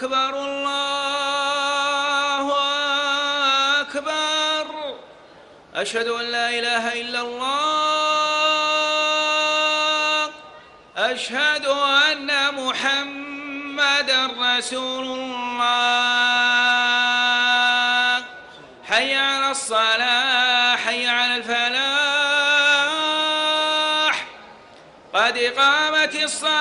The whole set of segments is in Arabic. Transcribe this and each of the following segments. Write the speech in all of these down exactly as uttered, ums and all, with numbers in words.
أكبر الله أكبر. أشهد أن لا إله إلا الله. أشهد أن محمدًا رسول الله. حي على الصلاة، حي على الفلاح، قد قامت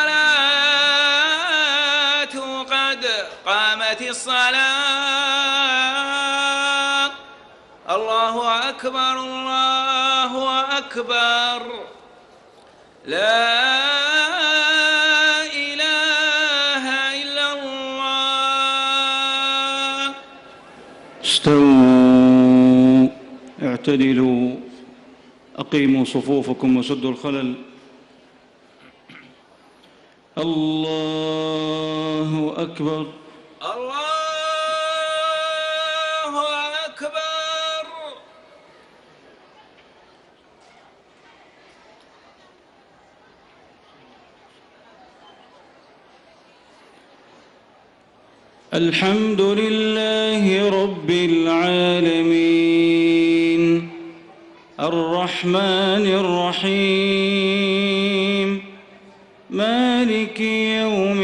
الصلاة، قد قامت الصلاة. الله أكبر الله أكبر. لا إله إلا الله. استووا، اعتدلوا، أقيموا صفوفكم وسدوا الخلل. الله أكبر. الله أكبر. الحمد لله رب العالمين، الرحمن الرحيم، مالك يوم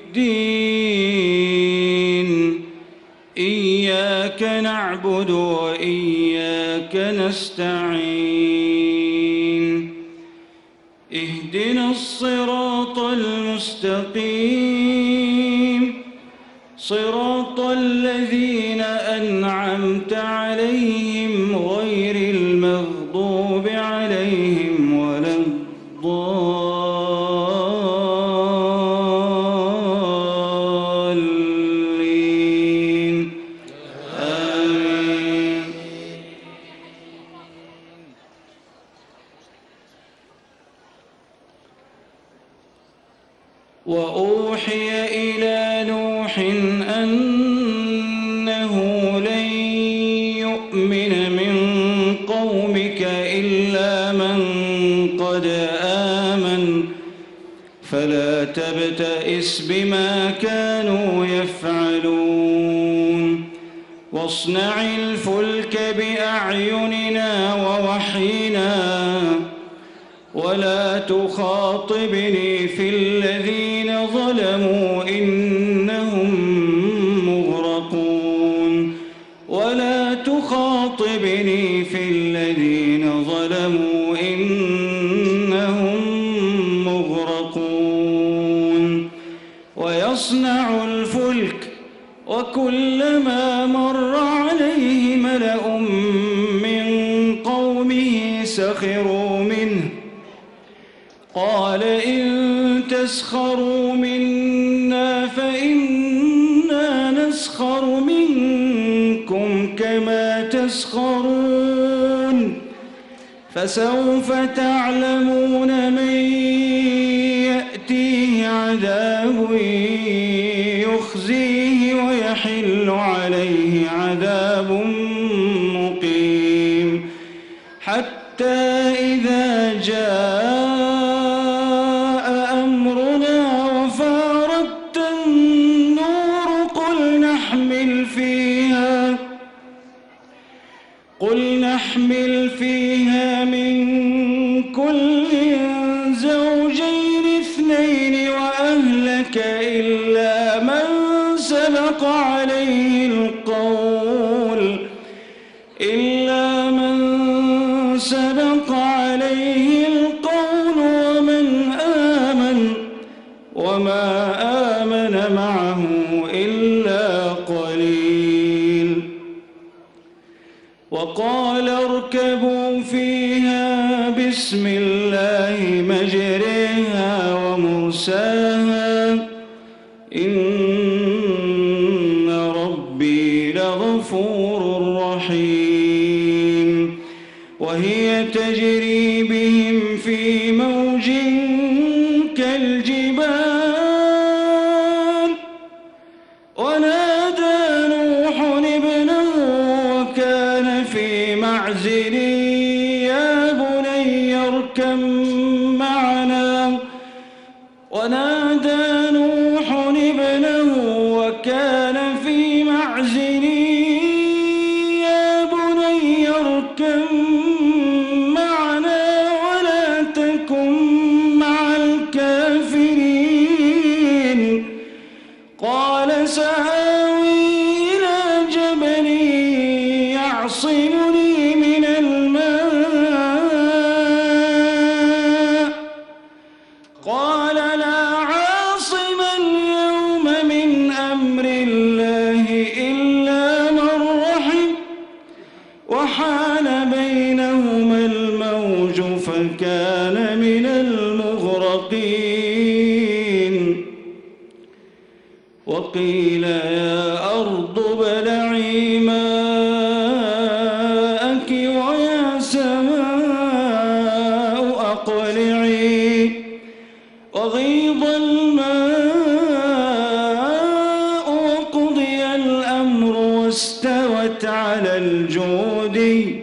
الدين. إياك نعبد وإياك نستعين. اهدنا الصراط المستقيم، صراط الذين أنعمت عليهم غير المغضوب عليهم ولا الضالين. آمين. وأوحي إلى نوح أنه لن يؤمن من قومك إلا من قد آمن فلا تبتئس بما كانوا يفعلون. واصنع الفلك بأعيننا ووحينا ولا تخاطبني في الذين ظلموا إنهم مغرقون. ولا تخاطبني في الذين ظلموا إنهم مغرقون. ويصنع الفلك وكلما مر عليه ملأ من قومه سخروا منه قال إن تسخروا منا فإنا نسخر منكم كما تسخرون. فسوف تعلمون من يأتيه عذاب يخزيه ويحل عليه عذاب مقيم. حتى إذا جاء قل نحمل فيها من كل زوجين اثنين وأهلك إلا من سبق عليه القول إلا من سبق عليه القول ومن آمن وما آمن معه إلا قليل. وقال اركبوا فيها بسم الله مجريها ومرساها إن ربي لغفور رحيم. وهي تجري بهم في موج كالجبال ونادى نوح ابنه وكان في معزل يا بني اركب معنا ونادى نوح ابنه فكان في معزل يا بني اركب معنا ولا تكن مع الكافرين قال سآوي إلى جبل يعصمني من الماء قال لا عاصم اليوم من أمر الله إلا من رحم وحال بينهما الموج فكان من المغرقين وقيل يا أرض ابلعي ماءك ويا سماء أقلعي وغيض الماء وقضي الأمر واستوت على الجود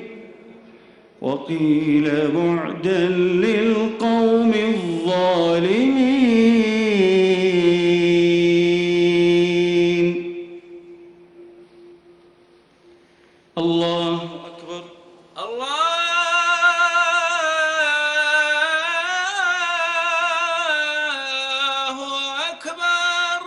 وقيل بعدا للقوم الظالمين. الله أكبر. الله أكبر.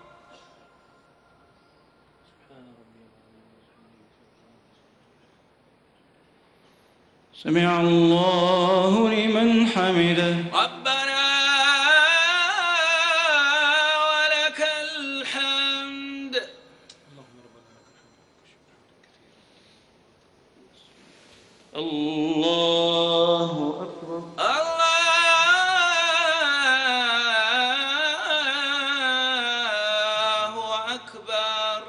سمع الله لمن حمده. ربنا ولك الحمد. الله أكبر. الله أكبر.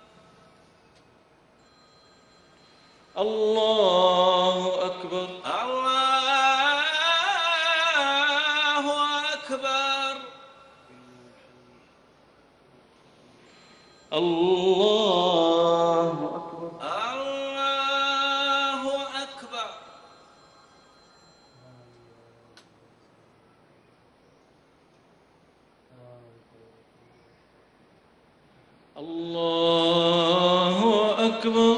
الله أكبر. الله أكبر. الله أكبر. الله أكبر. الله أكبر.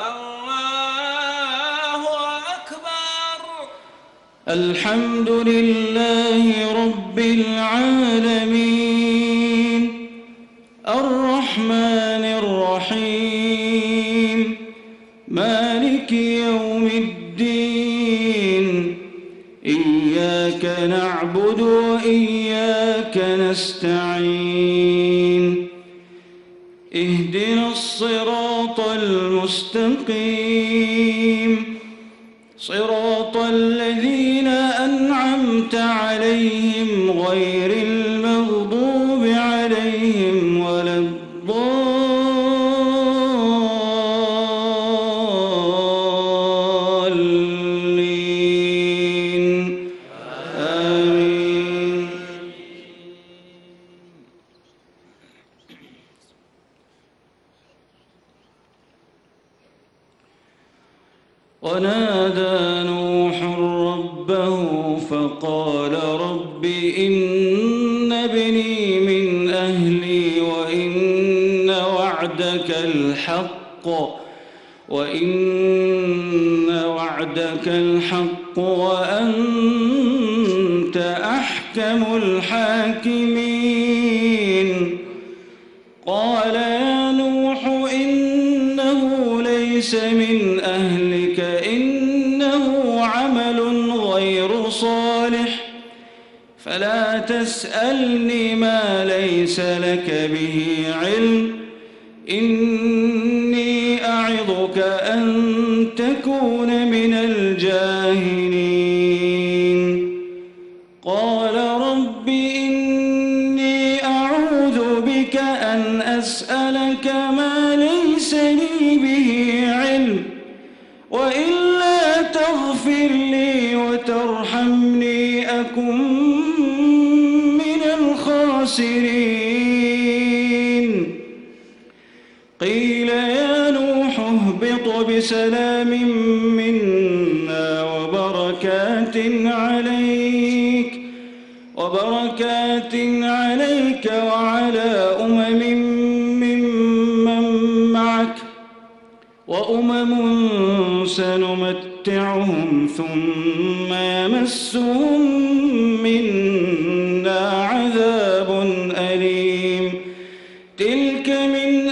الله أكبر. الحمد لله رب العالمين الرحمن الرحيم مالك يوم الدين إياك نعبد وإياك نستعين اهدنا الصراط المستقيم صراط الذين أنعمت عليهم غير المغضوب عليهم ولا الضالين آمين. ونادى نوح ربه فقال رب إن ابني من أهلي وإن وعدك الحق وإن وعدك الحق وأنت أحكم الحاكمين قال يا نوح إنه ليس من أهلك إنه عمل غير صالح فلا تسألني ما ليس لك به علم إني أعظك أن تكون من الجاهلين قال رب إني أعوذ بك أن أسألك ما ليس لي به علم وإلا تغفر لي وترحمني أكن من الخاسرين قيل يا نوح اهبط بسلام منا وبركات عليك وبركات عليك وعلى أمم من أمم سنمتعهم ثم يمسهم منا عذاب أليم تلك من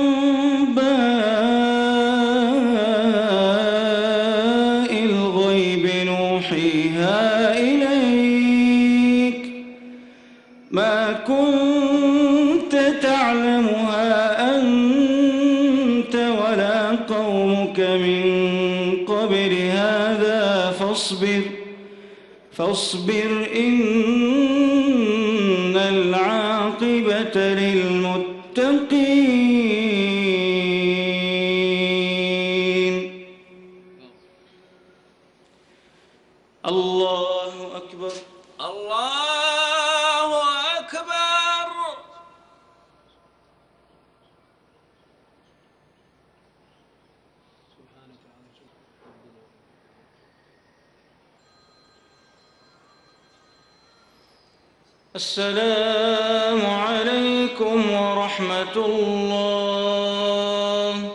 أنباء الغيب نوحيها إليك ما كنت تعلمها أنت ولا قومك من قبل هذا فاصبر فاصبر إن العاقبة للمتقين. الله أكبر. الله أكبر. السلام عليكم ورحمة الله.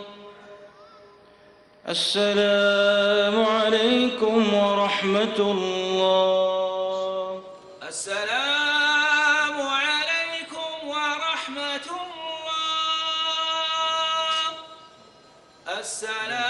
السلام عليكم ورحمة الله. السلام عليكم ورحمة الله. السلام